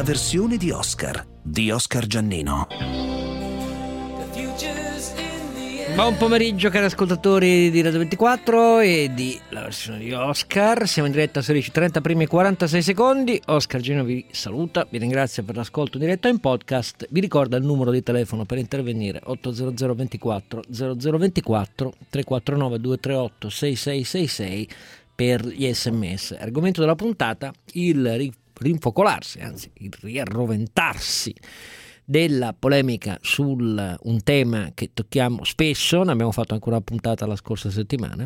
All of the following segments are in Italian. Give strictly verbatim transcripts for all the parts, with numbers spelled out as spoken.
la versione di Oscar di Oscar Giannino. Buon pomeriggio cari ascoltatori di Radio ventiquattro e di la versione di Oscar. Siamo in diretta a sedici e trenta, primi quarantasei secondi. Oscar Giannino vi saluta, vi ringrazio per l'ascolto in diretta in podcast. Vi ricorda il numero di telefono per intervenire: otto zero zero ventiquattro zero zero ventiquattro, tre quattro nove due tre otto sei sei sei sei per gli sms. Argomento della puntata: il rinfocolarsi, anzi il riarroventarsi della polemica su un tema che tocchiamo spesso. Ne abbiamo fatto anche una puntata la scorsa settimana,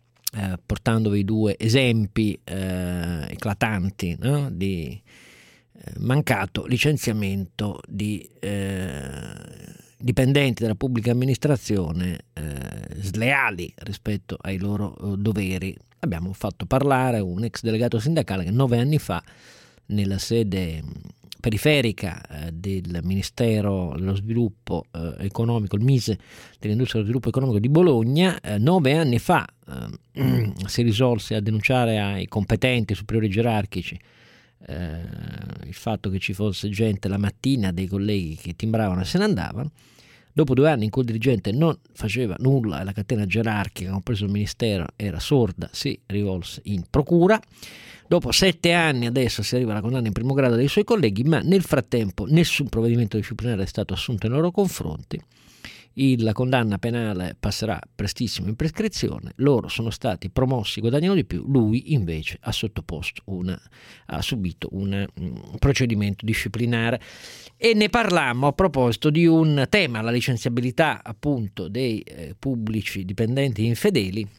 eh, portandovi due esempi eh, eclatanti, no? di eh, mancato licenziamento di eh, dipendenti della pubblica amministrazione eh, sleali rispetto ai loro eh, doveri. Abbiamo fatto parlare un ex delegato sindacale che nove anni fa, nella sede periferica eh, del Ministero dello Sviluppo eh, Economico, il Mise dell'Industria dello Sviluppo Economico di Bologna, eh, nove anni fa eh, si risolse a denunciare ai competenti superiori gerarchici eh, il fatto che ci fosse gente la mattina, dei colleghi che timbravano e se ne andavano. Dopo due anni in cui il dirigente non faceva nulla e la catena gerarchica, compreso il Ministero, era sorda, si rivolse in procura. Dopo sette anni adesso si arriva alla condanna in primo grado dei suoi colleghi, ma nel frattempo nessun provvedimento disciplinare è stato assunto nei loro confronti. Il, la condanna penale passerà prestissimo in prescrizione, loro sono stati promossi, guadagnano di più, lui invece ha sottoposto una, ha subito un, un procedimento disciplinare. E ne parlammo a proposito di un tema, la licenziabilità appunto dei eh, pubblici dipendenti infedeli,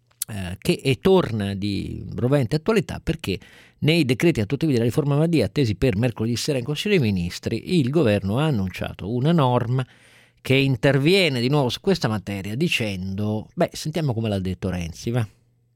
Eh, che è, torna di rovente attualità perché nei decreti attuativi della riforma Madia attesi per mercoledì sera in Consiglio dei Ministri il governo ha annunciato una norma che interviene di nuovo su questa materia dicendo, beh, sentiamo come l'ha detto Renzi, va.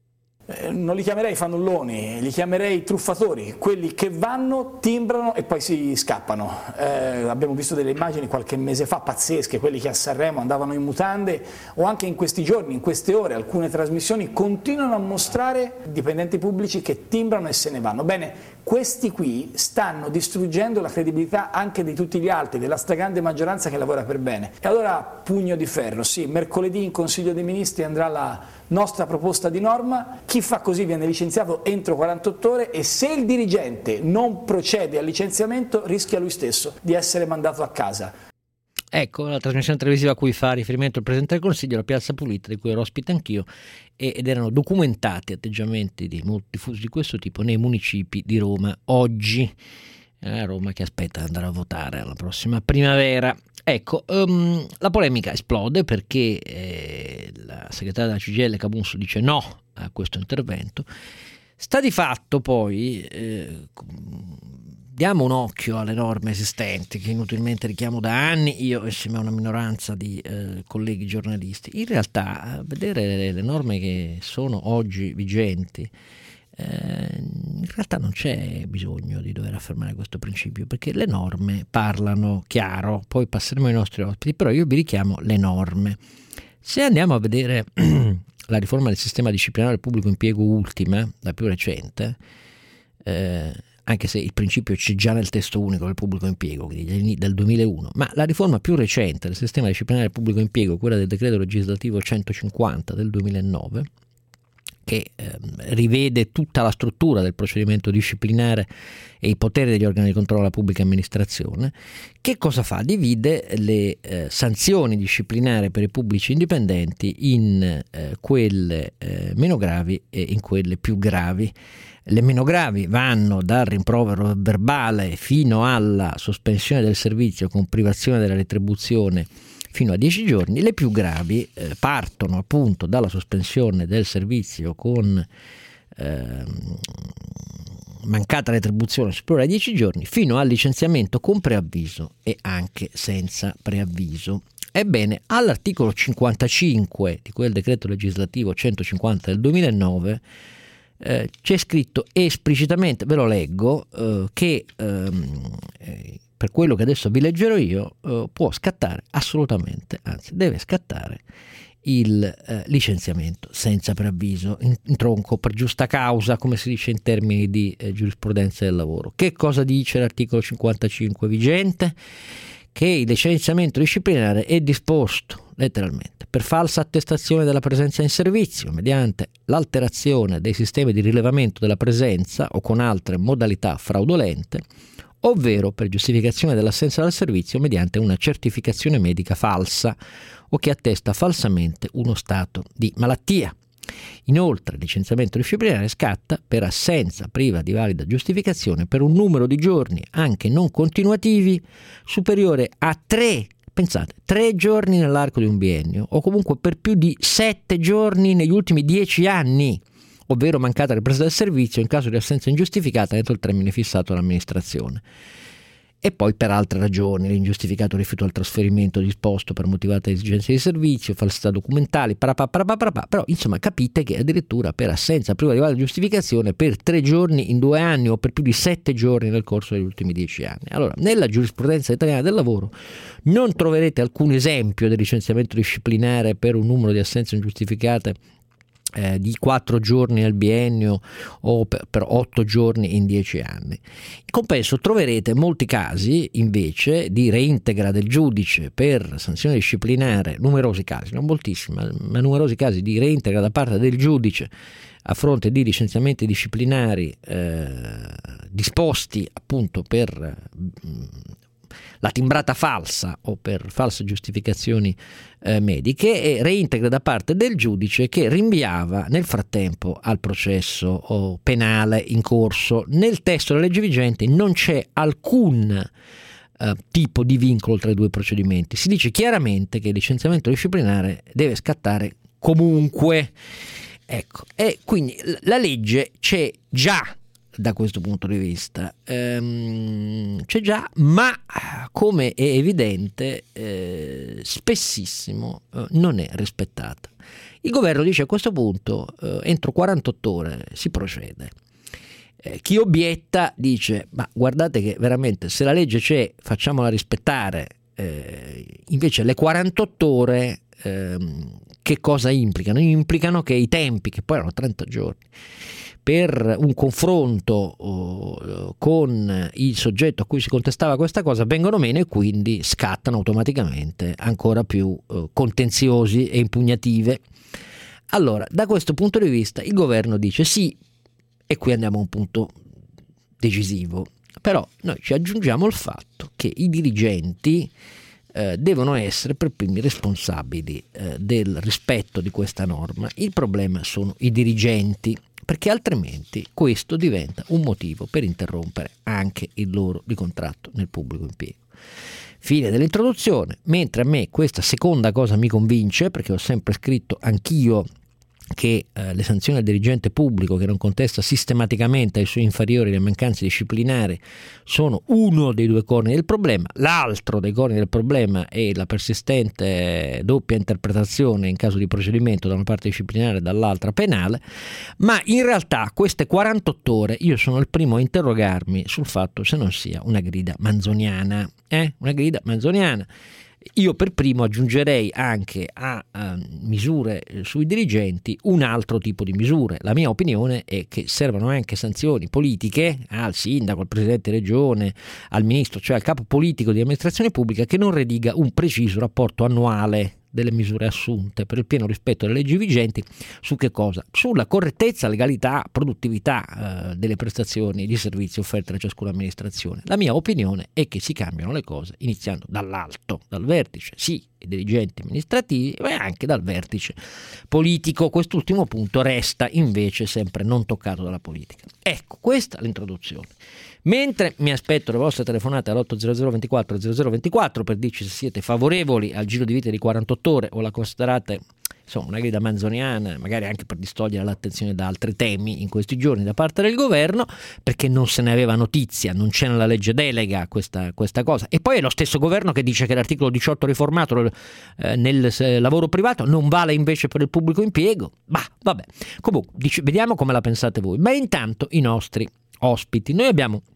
Eh, non li chiamerei fannulloni, li chiamerei truffatori, quelli che vanno, timbrano e poi si scappano. Eh, abbiamo visto delle immagini qualche mese fa pazzesche, quelli che a Sanremo andavano in mutande, o anche in questi giorni, in queste ore, alcune trasmissioni continuano a mostrare dipendenti pubblici che timbrano e se ne vanno. Bene, questi qui stanno distruggendo la credibilità anche di tutti gli altri, della stragrande maggioranza che lavora per bene. E allora pugno di ferro, sì, mercoledì in Consiglio dei Ministri andrà la nostra proposta di norma, chi fa così viene licenziato entro quarantotto ore e se il dirigente non procede al licenziamento rischia lui stesso di essere mandato a casa. Ecco la trasmissione televisiva a cui fa riferimento il Presidente del Consiglio, La Piazza Pulita, di cui ero ospite anch'io, ed erano documentati atteggiamenti di molti diffusi di questo tipo nei municipi di Roma oggi. Eh, Roma che aspetta di andare a votare alla prossima primavera. Ecco, um, la polemica esplode perché eh, la segretaria della C G I L Camusso dice no a questo intervento. Sta di fatto poi, eh, diamo un occhio alle norme esistenti che inutilmente richiamo da anni, io insieme a una minoranza di eh, colleghi giornalisti. In realtà, a vedere le, le norme che sono oggi vigenti, Eh, in realtà non c'è bisogno di dover affermare questo principio perché le norme parlano chiaro, poi passeremo ai nostri ospiti, però io vi richiamo le norme. Se andiamo a vedere la riforma del sistema disciplinare del pubblico impiego ultima, la più recente, eh, anche se il principio c'è già nel testo unico del pubblico impiego, quindi del duemilauno, ma la riforma più recente del sistema disciplinare del pubblico impiego, quella del decreto legislativo centocinquanta del duemilanove, che eh, rivede tutta la struttura del procedimento disciplinare e i poteri degli organi di controllo della pubblica amministrazione, che cosa fa? Divide le eh, sanzioni disciplinari per i pubblici indipendenti in eh, quelle eh, meno gravi e in quelle più gravi. Le meno gravi vanno dal rimprovero verbale fino alla sospensione del servizio con privazione della retribuzione fino a dieci giorni, le più gravi eh, partono appunto dalla sospensione del servizio con eh, mancata retribuzione superiore a dieci giorni fino al licenziamento con preavviso e anche senza preavviso. Ebbene, all'articolo cinquantacinque di quel decreto legislativo centocinquanta del duemilanove eh, c'è scritto esplicitamente, ve lo leggo, eh, che ehm, eh, per quello che adesso vi leggerò io, eh, può scattare assolutamente, anzi deve scattare il eh, licenziamento senza preavviso, in, in tronco, per giusta causa, come si dice in termini di eh, giurisprudenza del lavoro. Che cosa dice l'articolo cinquantacinque vigente? Che il licenziamento disciplinare è disposto letteralmente per falsa attestazione della presenza in servizio mediante l'alterazione dei sistemi di rilevamento della presenza o con altre modalità fraudolente, ovvero per giustificazione dell'assenza dal servizio mediante una certificazione medica falsa o che attesta falsamente uno stato di malattia. Inoltre, il licenziamento disciplinare scatta per assenza priva di valida giustificazione per un numero di giorni, anche non continuativi, superiore a tre, pensate, tre giorni nell'arco di un biennio, o comunque per più di sette giorni negli ultimi dieci anni, ovvero mancata ripresa del servizio in caso di assenza ingiustificata entro il termine fissato dall'amministrazione. E poi per altre ragioni, l'ingiustificato rifiuto al trasferimento disposto per motivate esigenze di servizio, falsità documentali, parapà, parapà, parapà. Però insomma capite che addirittura per assenza priva di valida giustificazione per tre giorni in due anni o per più di sette giorni nel corso degli ultimi dieci anni. Allora, nella giurisprudenza italiana del lavoro non troverete alcun esempio del licenziamento disciplinare per un numero di assenze ingiustificate Eh, di quattro giorni nel biennio o per, per otto giorni in dieci anni. In compenso troverete molti casi invece di reintegra del giudice per sanzione disciplinare, numerosi casi, non moltissimi, ma numerosi casi di reintegra da parte del giudice a fronte di licenziamenti disciplinari eh, disposti appunto per mh, la timbrata falsa o per false giustificazioni eh, mediche, e reintegra da parte del giudice che rinviava nel frattempo al processo o penale in corso. Nel testo della legge vigente non c'è alcun eh, tipo di vincolo tra i due procedimenti. Si dice chiaramente che il licenziamento disciplinare deve scattare comunque. Ecco, e quindi la legge c'è già. Da questo punto di vista ehm, c'è già, ma come è evidente eh, spessissimo eh, non è rispettata. Il governo dice a questo punto eh, entro quarantotto ore si procede. Eh, chi obietta dice ma guardate che veramente se la legge c'è facciamola rispettare, eh, invece le quarantotto ore ehm, che cosa implicano? Implicano che i tempi, che poi erano trenta giorni, per un confronto uh, con il soggetto a cui si contestava questa cosa vengono meno e quindi scattano automaticamente ancora più uh, contenziosi e impugnative. Allora, da questo punto di vista il governo dice sì, e qui andiamo a un punto decisivo, però noi ci aggiungiamo il fatto che i dirigenti eh, devono essere per primi responsabili eh, del rispetto di questa norma. Il problema sono i dirigenti, perché altrimenti questo diventa un motivo per interrompere anche il loro di contratto nel pubblico impiego. Fine dell'introduzione. Mentre a me questa seconda cosa mi convince, perché ho sempre scritto anch'io che eh, le sanzioni al dirigente pubblico che non contesta sistematicamente ai suoi inferiori le mancanze disciplinari sono uno dei due corni del problema. L'altro dei corni del problema è la persistente doppia interpretazione in caso di procedimento da una parte disciplinare e dall'altra penale, ma in realtà queste quarantotto ore io sono il primo a interrogarmi sul fatto se non sia una grida manzoniana, eh? una grida manzoniana. Io per primo aggiungerei anche a, a misure sui dirigenti un altro tipo di misure. La mia opinione è che servono anche sanzioni politiche al sindaco, al presidente di regione, al ministro, cioè al capo politico di amministrazione pubblica, che non rediga un preciso rapporto annuale delle misure assunte per il pieno rispetto delle leggi vigenti. Su che cosa? Sulla correttezza, legalità, produttività eh, delle prestazioni di servizio offerte da ciascuna amministrazione. La mia opinione è che si cambiano le cose iniziando dall'alto, dal vertice, sì, i dirigenti amministrativi, ma anche dal vertice politico. Quest'ultimo punto resta invece sempre non toccato dalla politica. Ecco, questa è l'introduzione. Mentre mi aspetto le vostre telefonate all'otto zero zero ventiquattro zero zero ventiquattro per dirci se siete favorevoli al giro di vita di quarantotto ore o la considerate insomma una grida manzoniana, magari anche per distogliere l'attenzione da altri temi in questi giorni da parte del governo, perché non se ne aveva notizia, non c'è nella legge delega questa, questa cosa. E poi è lo stesso governo che dice che l'articolo diciotto riformato eh, nel eh, lavoro privato non vale invece per il pubblico impiego. Bah, vabbè. Comunque, dic- vediamo come la pensate voi. Ma intanto i nostri ospiti. Noi abbiamo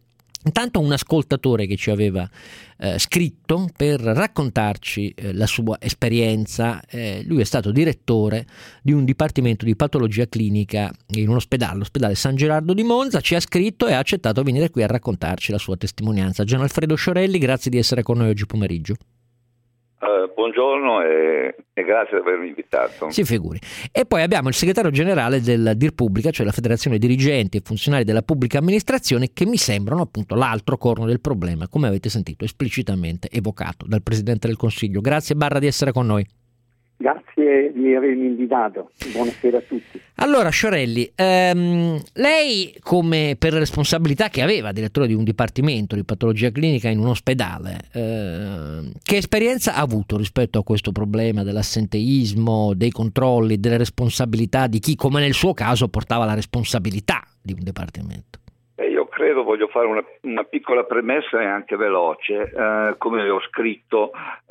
Intanto un ascoltatore che ci aveva eh, scritto per raccontarci eh, la sua esperienza, eh, lui è stato direttore di un dipartimento di patologia clinica in un ospedale, l'ospedale San Gerardo di Monza, ci ha scritto e ha accettato di venire qui a raccontarci la sua testimonianza. Gian Alfredo Sciorelli, grazie di essere con noi oggi pomeriggio. Uh, buongiorno e, e grazie per avermi invitato. Si figuri. E poi abbiamo il segretario generale del Dir Pubblica, cioè la Federazione Dirigenti e Funzionari della Pubblica Amministrazione, che mi sembrano appunto l'altro corno del problema, come avete sentito esplicitamente evocato dal Presidente del Consiglio. Grazie Barra di essere con noi. Grazie di avermi invitato, buonasera a tutti. Allora Sciorelli, ehm, lei come per responsabilità che aveva, direttore di un dipartimento di patologia clinica in un ospedale, eh, che esperienza ha avuto rispetto a questo problema dell'assenteismo, dei controlli, delle responsabilità di chi, come nel suo caso, portava la responsabilità di un dipartimento? Eh, io credo, voglio fare una, una piccola premessa e anche veloce, eh, come ho scritto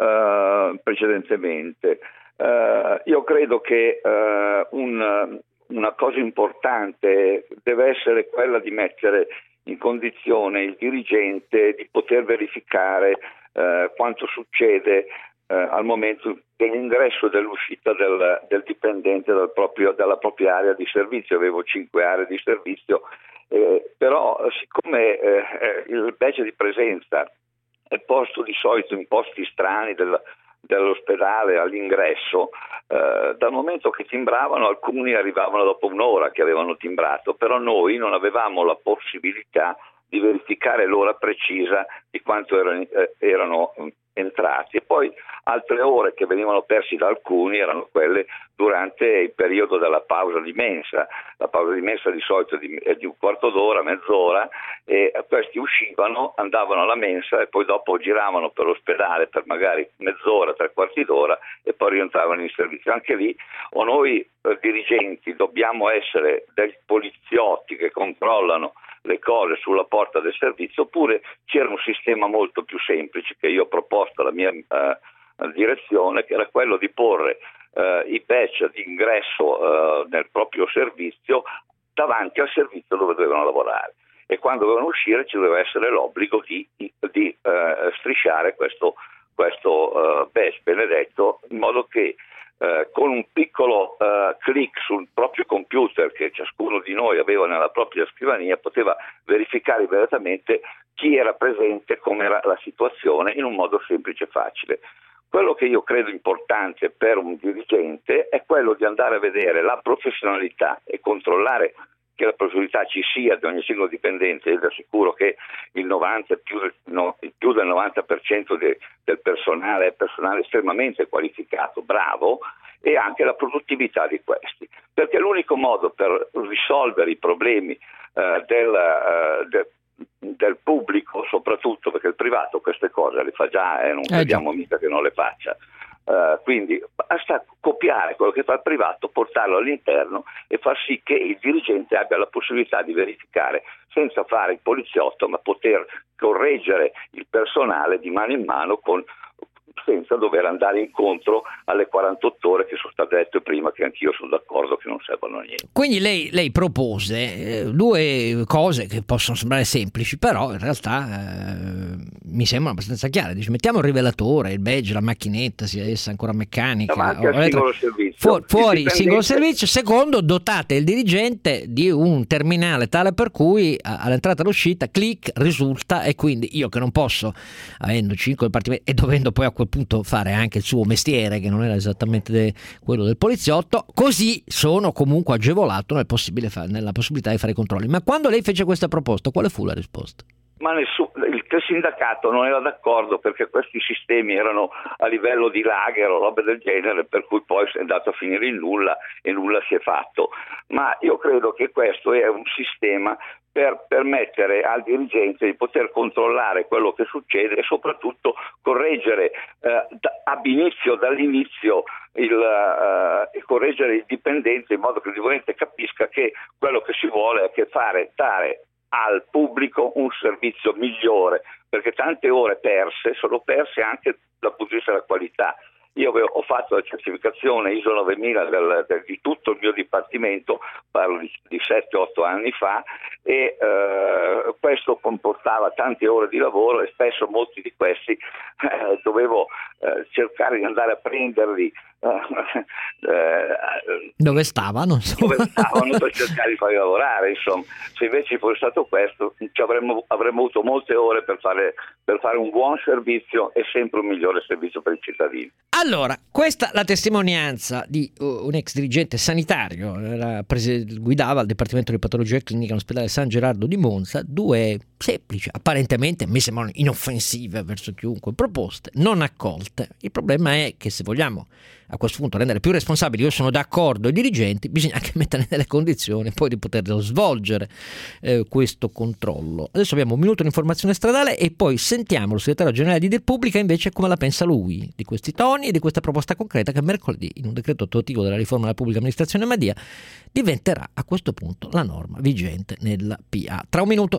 eh, precedentemente. Uh, io credo che uh, un, una cosa importante deve essere quella di mettere in condizione il dirigente di poter verificare uh, quanto succede uh, al momento dell'ingresso e dell'uscita del, del dipendente dal proprio, dalla propria area di servizio. Avevo cinque aree di servizio, eh, però siccome eh, il badge di presenza è posto di solito in posti strani del dell'ospedale all'ingresso, eh, dal momento che timbravano alcuni arrivavano dopo un'ora che avevano timbrato, però noi non avevamo la possibilità di verificare l'ora precisa di quanto erano, eh, erano entrati, e poi altre ore che venivano persi da alcuni erano quelle durante il periodo della pausa di mensa. La pausa di mensa di solito è di, è di un quarto d'ora, mezz'ora, e questi uscivano, andavano alla mensa e poi dopo giravano per l'ospedale per magari mezz'ora, tre quarti d'ora e poi rientravano in servizio. Anche lì o noi eh, dirigenti dobbiamo essere dei poliziotti che controllano le cose sulla porta del servizio, oppure c'era un sistema molto più semplice che io ho proposto alla mia eh, direzione, che era quello di porre eh, i badge di ingresso eh, nel proprio servizio davanti al servizio dove dovevano lavorare, e quando dovevano uscire ci doveva essere l'obbligo di, di, di eh, strisciare questo, questo eh, badge benedetto, in modo che Uh, con un piccolo uh, click sul proprio computer che ciascuno di noi aveva nella propria scrivania poteva verificare immediatamente chi era presente, com'era la situazione, in un modo semplice e facile. Quello che io credo importante per un dirigente è quello di andare a vedere la professionalità e controllare che la professionalità ci sia di ogni singolo dipendente. Io vi assicuro che il novanta, più, no, più del novanta per cento de, del personale è personale estremamente qualificato, bravo, e anche la produttività di questi, perché l'unico modo per risolvere i problemi eh, del, eh, de, del pubblico, soprattutto perché il privato queste cose le fa già e eh, non eh, crediamo già. mica che non le faccia. Uh, quindi basta copiare quello che fa il privato, portarlo all'interno e far sì che il dirigente abbia la possibilità di verificare, senza fare il poliziotto, ma poter correggere il personale di mano in mano, con, senza dover andare incontro alle quarantotto ore che sono state dette prima, che anch'io sono d'accordo che non servono a niente. Quindi lei, lei propose eh, due cose che possono sembrare semplici, però in realtà eh, mi sembrano abbastanza chiare. Dice, mettiamo il rivelatore, il badge, la macchinetta, sia essa ancora meccanica, davanti al singolo servizio. Fu- fuori il singolo servizio. Secondo, dotate il dirigente di un terminale tale per cui all'entrata e all'uscita clic risulta, e quindi io che non posso, avendo cinque dipartimenti e dovendo poi a quel punto fare anche il suo mestiere, che non era esattamente de- quello del poliziotto, così sono comunque agevolato nel possibile fa- nella possibilità di fare i controlli. Ma quando lei fece questa proposta, quale fu la risposta? Ma nessun, il, il sindacato non era d'accordo, perché questi sistemi erano a livello di lager o robe del genere, per cui poi è andato a finire in nulla e nulla si è fatto. Ma io credo che questo è un sistema per permettere al dirigente di poter controllare quello che succede e soprattutto correggere eh, da, ab inizio, dall'inizio il, uh, correggere il dipendente, in modo che il dipendente capisca che quello che si vuole è che fare dare al pubblico un servizio migliore, perché tante ore perse sono perse anche dal punto di vista della qualità, io avevo, ho fatto la certificazione I S O novemila del, del, di tutto il mio dipartimento, parlo di, di sette otto anni fa, e eh, questo comportava tante ore di lavoro e spesso molti di questi eh, dovevo eh, cercare di andare a prenderli eh, dove stavano, dove stavano per cercare di farli lavorare. Insomma, se invece fosse stato questo, ci avremmo, avremmo avuto molte ore per fare, per fare un buon servizio e sempre un migliore servizio per i cittadini. Allora, questa la testimonianza di uh, un ex dirigente sanitario, era prese, guidava il Dipartimento di Patologia Clinica all'ospedale San Gerardo di Monza, due semplici, apparentemente mi sembrano inoffensive verso chiunque, proposte non accolte. Il problema è che se vogliamo a questo punto rendere più responsabili, io sono d'accordo, i dirigenti, bisogna anche metterli nelle condizioni poi di poterlo svolgere eh, questo controllo. Adesso abbiamo un minuto di informazione stradale e poi sentiamo il segretario generale di Repubblica invece come la pensa lui di questi toni e di questa proposta concreta che mercoledì, in un decreto attuativo della riforma della pubblica amministrazione Madia, diventerà a questo punto la norma vigente nella P A. Tra un minuto.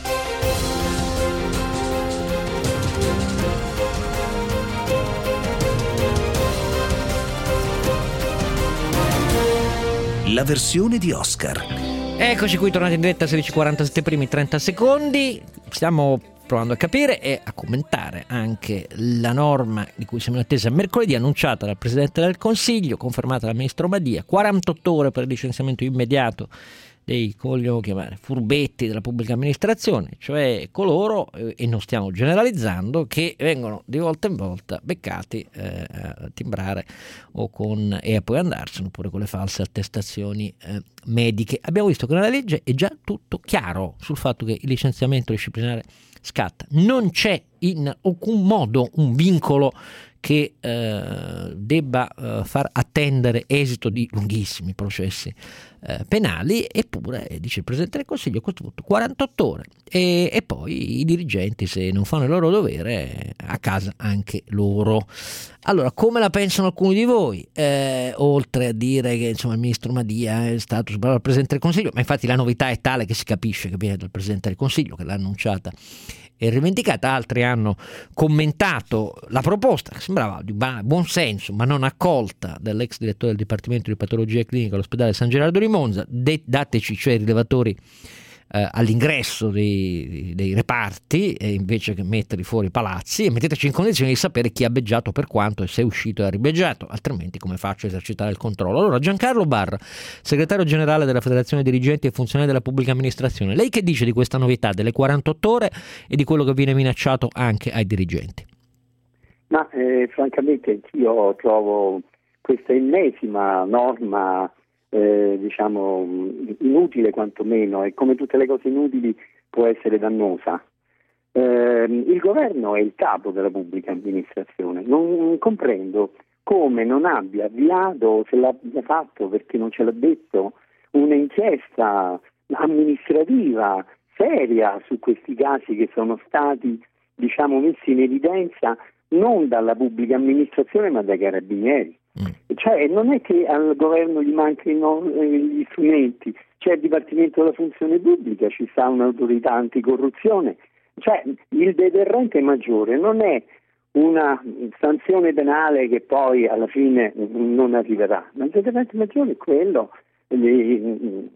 La versione di Oscar. Eccoci qui, tornati in diretta, sedici e quarantasette primi trenta secondi. Stiamo provando a capire e a commentare anche la norma di cui siamo in attesa mercoledì, annunciata dal Presidente del Consiglio, confermata dal Ministro Madia, quarantotto ore per il licenziamento immediato dei, come vogliamo chiamare, furbetti della pubblica amministrazione, cioè coloro, eh, e non stiamo generalizzando, che vengono di volta in volta beccati eh, a timbrare o con, e a poi andarsene, oppure con le false attestazioni eh, mediche. Abbiamo visto che nella legge è già tutto chiaro sul fatto che il licenziamento disciplinare scatta. Non c'è in alcun modo un vincolo che eh, debba eh, far attendere esito di lunghissimi processi eh, penali, eppure eh, dice il Presidente del Consiglio a questo punto quarantotto ore e, e poi i dirigenti, se non fanno il loro dovere, a casa anche loro. Allora, come la pensano alcuni di voi? Eh, oltre a dire che insomma il Ministro Madia è stato superato dal Presidente del Consiglio, ma infatti la novità è tale che si capisce che viene dal Presidente del Consiglio, che l'ha annunciata e rivendicata. Altri hanno commentato la proposta che sembrava di buon senso ma non accolta dall'ex direttore del Dipartimento di Patologia Clinica all'ospedale San Gerardo di Monza. De- dateci cioè i rilevatori eh, all'ingresso dei, dei reparti e invece che metterli fuori i palazzi, e metteteci in condizione di sapere chi ha beggiato, per quanto, e se è uscito e ha ribeggiato, altrimenti come faccio a esercitare il controllo? Allora, Giancarlo Barra, segretario generale della Federazione Dirigenti e Funzionari della Pubblica Amministrazione, lei che dice di questa novità delle quarantotto ore e di quello che viene minacciato anche ai dirigenti? Ma eh, francamente io trovo questa ennesima norma eh, diciamo inutile, quantomeno, e come tutte le cose inutili può essere dannosa. Eh, il governo è il capo della pubblica amministrazione, non comprendo come non abbia avviato, se l'abbia fatto perché non ce l'ha detto, un'inchiesta amministrativa seria su questi casi che sono stati, diciamo, messi in evidenza non dalla pubblica amministrazione ma dai carabinieri. Mm. Cioè non è che al governo gli manchino gli strumenti, c'è il Dipartimento della Funzione Pubblica, ci sta un'autorità anticorruzione, cioè il deterrente maggiore non è una sanzione penale che poi alla fine non arriverà, ma il deterrente maggiore è quello di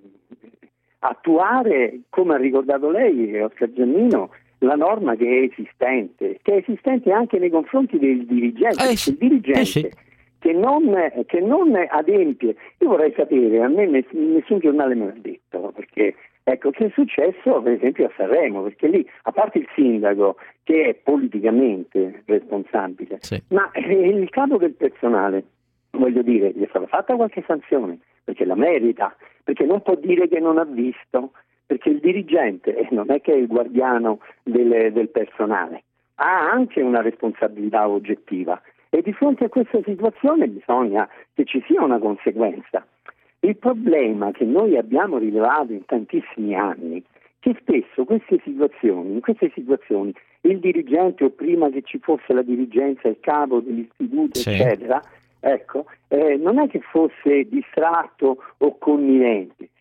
attuare, come ha ricordato lei, Oscar Giannino, la norma che è esistente, che è esistente anche nei confronti del dirigente, eh sì, il dirigente eh sì. che, non, che non adempie. Io vorrei sapere, a me nessun giornale me l'ha detto, perché ecco che è successo per esempio a Sanremo, perché lì, a parte il sindaco che è politicamente responsabile, sì. ma il capo del personale, voglio dire, gli è stata fatta qualche sanzione, perché la merita, perché non può dire che non ha visto, perché il dirigente non è che è il guardiano del, del personale, ha anche una responsabilità oggettiva e di fronte a questa situazione bisogna che ci sia una conseguenza. Il problema che noi abbiamo rilevato in tantissimi anni è che spesso queste situazioni, in queste situazioni il dirigente, o prima che ci fosse la dirigenza, il capo dell'istituto, sì. eccetera, ecco, eh, non è che fosse distratto o connivente,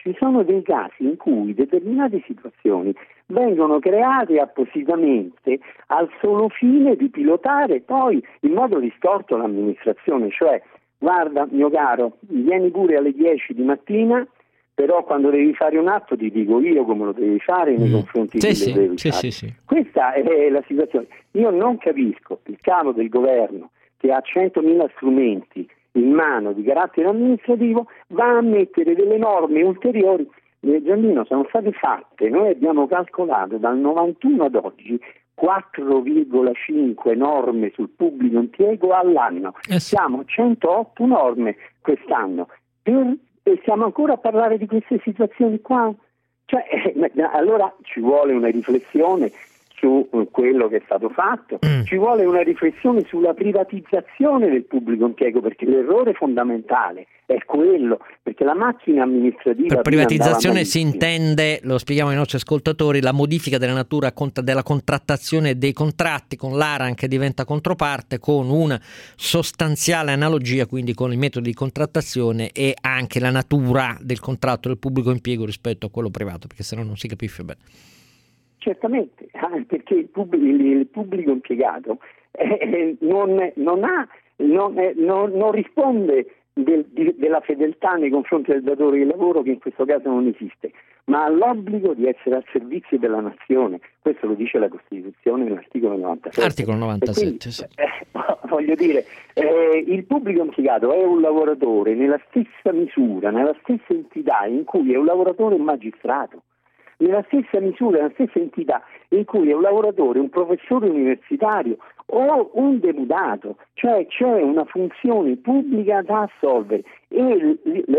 ci sono dei casi in cui determinate situazioni vengono create appositamente al solo fine di pilotare poi in modo distorto l'amministrazione, cioè guarda mio caro, vieni pure alle dieci di mattina, però quando devi fare un atto ti dico io come lo devi fare nei mm. confronti sì, di sì, chi lo devi sì, fare. sì, sì. Questa è la situazione. Io non capisco il capo del governo che ha centomila strumenti in mano di carattere amministrativo va a mettere delle norme ulteriori. Eh, Giannino, sono state fatte, noi abbiamo calcolato dal novantuno ad oggi quattro virgola cinque norme sul pubblico impiego all'anno. Eh sì. Siamo a centootto norme quest'anno per, e siamo ancora a parlare di queste situazioni qua. Cioè, eh, allora ci vuole una riflessione su quello che è stato fatto, mm. ci vuole una riflessione sulla privatizzazione del pubblico impiego, perché l'errore fondamentale è quello, perché la macchina amministrativa... Per privatizzazione si intende, lo spieghiamo ai nostri ascoltatori, la modifica della natura della contrattazione dei contratti con l'ARAN che diventa controparte, con una sostanziale analogia quindi con i metodi di contrattazione e anche la natura del contratto del pubblico impiego rispetto a quello privato, perché sennò non si capisce bene. Certamente, perché il pubblico, il pubblico impiegato eh, non, non, ha, non, eh, non, non risponde del, di, della fedeltà nei confronti del datore di lavoro, che in questo caso non esiste, ma ha l'obbligo di essere al servizio della nazione. Questo lo dice la Costituzione nell'articolo novantasette. Articolo novantasette, quindi, sì. eh, voglio dire, eh, il pubblico impiegato è un lavoratore nella stessa misura, nella stessa entità in cui è un lavoratore magistrato, nella stessa misura, nella stessa entità in cui è un lavoratore, un professore universitario o un deputato, cioè c'è una funzione pubblica da assolvere e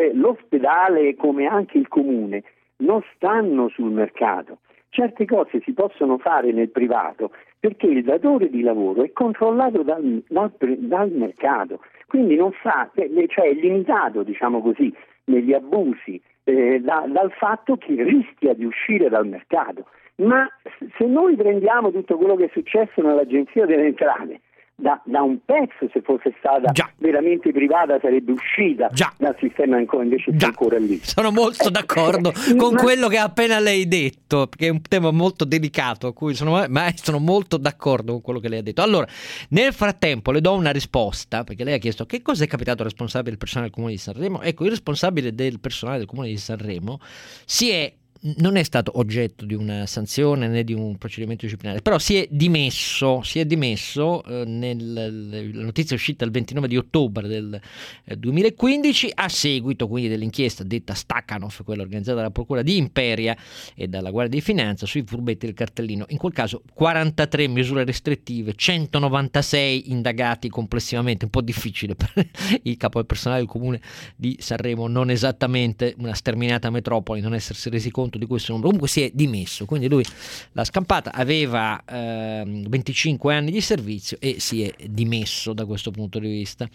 l'ospedale come anche il comune non stanno sul mercato. Certe cose si possono fare nel privato perché il datore di lavoro è controllato dal, dal, dal mercato, quindi non fa, cioè è limitato, diciamo così, negli abusi eh, da, dal fatto che rischia di uscire dal mercato. Ma se noi prendiamo tutto quello che è successo nell'Agenzia delle Entrate, da, da un pezzo, se fosse stata Già. veramente privata sarebbe uscita Già. dal sistema, invece è ancora lì. Sono molto d'accordo con ma... quello che ha appena lei detto, perché è un tema molto delicato, a cui sono, ma sono molto d'accordo con quello che lei ha detto. Allora, nel frattempo le do una risposta, perché lei ha chiesto che cosa è capitato al responsabile del personale del Comune di Sanremo. Ecco, il responsabile del personale del Comune di Sanremo si è non è stato oggetto di una sanzione né di un procedimento disciplinare, però si è dimesso, si è dimesso eh, nel, la notizia è uscita il ventinove di ottobre del eh, duemilaquindici a seguito quindi dell'inchiesta detta Stakhanov, quella organizzata dalla Procura di Imperia e dalla Guardia di Finanza sui furbetti del cartellino. In quel caso quarantatré misure restrittive, centonovantasei indagati complessivamente, un po' difficile per il capo del personale del Comune di Sanremo, non esattamente una sterminata metropoli, non essersi resi conto di questo numero. Comunque si è dimesso, quindi lui l'ha scampata, aveva eh, venticinque anni di servizio e si è dimesso da questo punto di vista.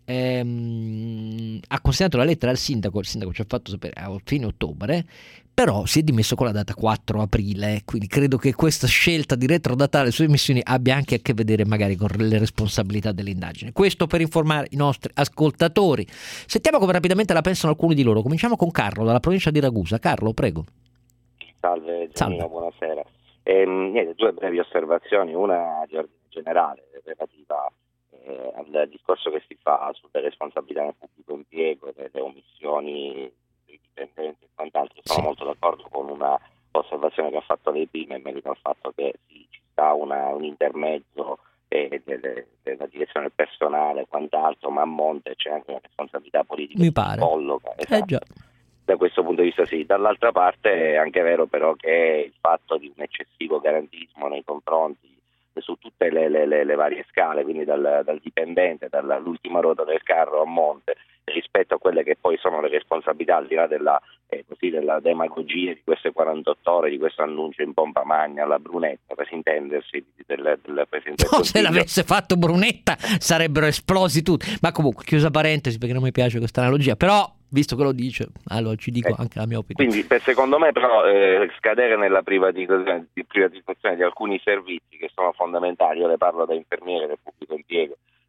Ehm, ha consegnato la lettera al sindaco, il sindaco ci ha fatto sapere a fine ottobre, però si è dimesso con la data quattro aprile, quindi credo che questa scelta di retrodatare le sue dimissioni abbia anche a che vedere magari con le responsabilità dell'indagine. Questo per informare i nostri ascoltatori. Sentiamo come rapidamente la pensano alcuni di loro. Cominciamo con Carlo dalla provincia di Ragusa. Carlo, prego. Salve Giannino, buonasera. Ehm, niente, due brevi osservazioni, una di ordine generale relativa eh, al discorso che si fa sulle responsabilità nel pubblico impiego, delle omissioni dei dipendenti e quant'altro. Sono sì. molto d'accordo con una osservazione che ha fatto lei prima in merito al fatto che sì, ci sta una, un intermezzo eh, delle, della direzione del personale e quant'altro, ma a monte c'è anche una responsabilità politica. Mi pare. Che colloca, esatto. Eh già. Da questo punto di vista sì, dall'altra parte è anche vero però che il fatto di un eccessivo garantismo nei confronti su tutte le, le, le, le varie scale, quindi dal, dal dipendente, dall'ultima ruota del carro a monte, rispetto a quelle che poi sono le responsabilità al di là della, eh, così, della demagogia di queste quarantotto ore, di questo annuncio in pompa magna alla Brunetta, per intendersi, del, del Presidente del no, Consiglio. Se l'avesse fatto Brunetta sarebbero esplosi tutti, ma comunque chiusa parentesi perché non mi piace questa analogia, però visto che lo dice, allora ci dico eh, anche la mia opinione. Quindi per secondo me però eh, scadere nella privatizzazione di, privatizzazione di alcuni servizi che sono fondamentali, io le parlo da infermiere del pubblico impiego,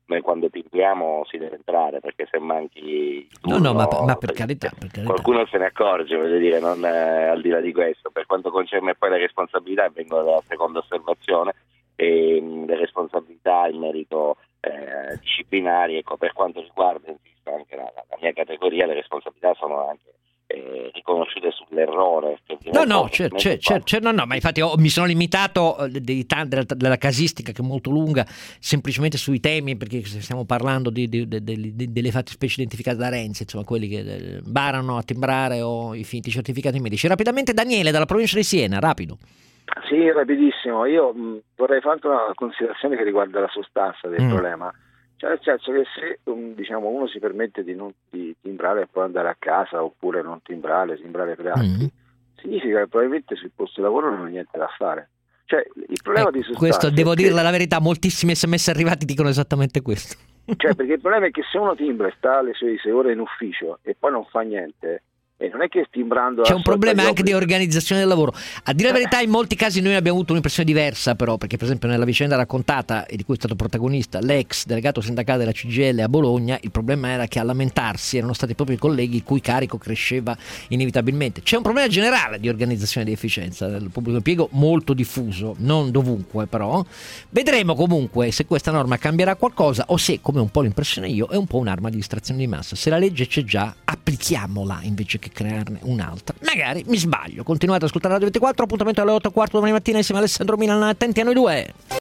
noi quando timbriamo si deve entrare, perché se manchi no no ma, ma per, carità, per carità qualcuno se ne accorge, voglio dire, non eh, al di là di questo. Per quanto concerne poi le responsabilità, vengo alla seconda osservazione, e mh, le responsabilità in merito eh, disciplinari, ecco, per quanto riguarda, insisto, anche la, la mia categoria, le responsabilità sono anche Eh, riconosciute sull'errore. No, no, c'è, c'è, c'è, c'è, no, no, ma infatti oh, mi sono limitato eh, dei, della, della casistica, che è molto lunga, semplicemente sui temi, perché stiamo parlando di, di, di, di, delle fattispecie identificate da Renzi, insomma, quelli che eh, barano a timbrare o i finti certificati medici. Rapidamente Daniele, dalla provincia di Siena, rapido. Sì, rapidissimo. Io mh, vorrei fare anche una considerazione che riguarda la sostanza del mm. problema. Cioè, nel senso che se um, diciamo uno si permette di non di timbrare e poi andare a casa, oppure non timbrare, timbrare per altri, mm. significa che probabilmente sul posto di lavoro non ha niente da fare. Cioè, il problema eh, di sostanza, questo devo che... dirla la verità, moltissimi sms arrivati dicono esattamente questo. Cioè, perché il problema è che se uno timbra e sta le sue sei ore in ufficio e poi non fa niente, e non è che timbrando c'è un problema anche di organizzazione del lavoro. A dire la verità, in molti casi noi abbiamo avuto un'impressione diversa, però, perché per esempio nella vicenda raccontata e di cui è stato protagonista l'ex delegato sindacale della C G I L a Bologna, il problema era che a lamentarsi erano stati proprio i colleghi il cui carico cresceva inevitabilmente. C'è un problema generale di organizzazione e di efficienza del pubblico impiego molto diffuso, non dovunque, però vedremo comunque se questa norma cambierà qualcosa o se, come un po' l'impressione io, è un po' un'arma di distrazione di massa. Se la legge c'è già, applichiamola invece che crearne un'altra. Magari mi sbaglio. Continuate ad ascoltare Radio ventiquattro, appuntamento alle otto e quarto domani mattina insieme a Alessandro Milan. Attenti a noi due.